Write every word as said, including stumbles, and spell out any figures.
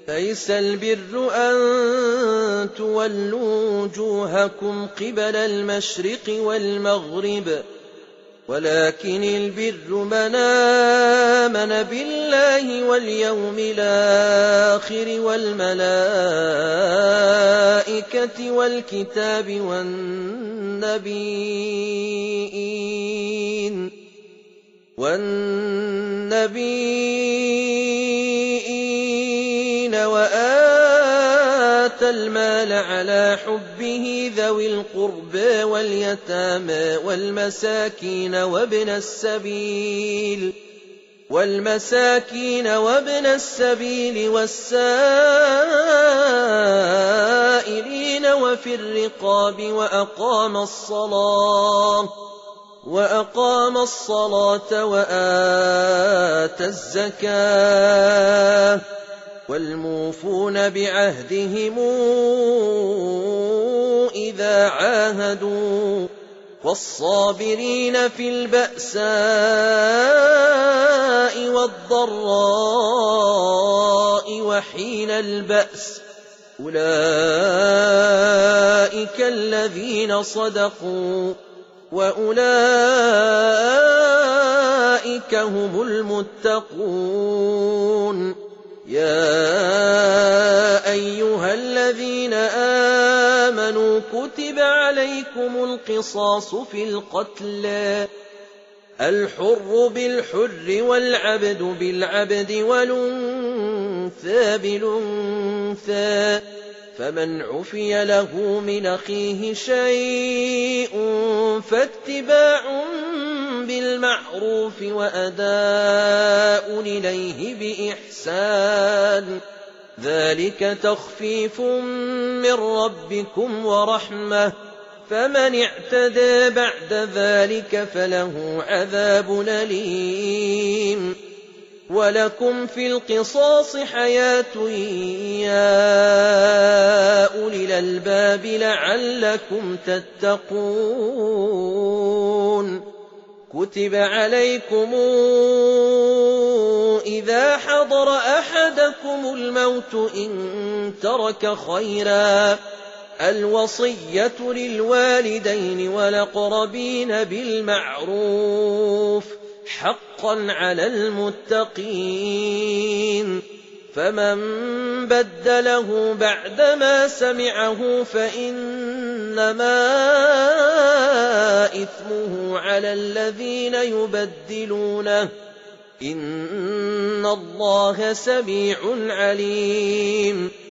ليس البر أن تولوا وجوهكم قبل المشرق والمغرب ولكن البر من آمن بالله واليوم الآخر والملائكة والكتاب والنبيين والنبيين وآتى المال على حبه ذوي القربى واليتامى والمساكين وابن السبيل والمساكين وابن السبيل والسائلين وفي الرقاب وأقام الصلاة وأقام الصلاة وآتى الزكاة والموفون بعهدهم إذا عاهدوا والصابرين في البأساء والضراء وحين البأس أولئك الذين صدقوا وأولئك هم المتقون. يا أيها الذين آمنوا كتب عليكم القصاص في القتلى الحر بالحر والعبد بالعبد والأنثى بالأنثى فمن عفي له من أخيه شيء فاتباع بالمعروف وأداء إليه بإحسان ذلك تخفيف من ربكم ورحمة فمن اعتدى بعد ذلك فله عذاب أليم. ولكم في القصاص حياة يا أولي الألباب لعلكم تتقون. كتب عليكم إذا حضر أحدكم الموت إن ترك خيرا الوصية للوالدين والأقربين بالمعروف حقا على المتقين. فمن بدله بعدما سمعه فإنما إثمه على الذين يبدلونه إن الله سميع عليم.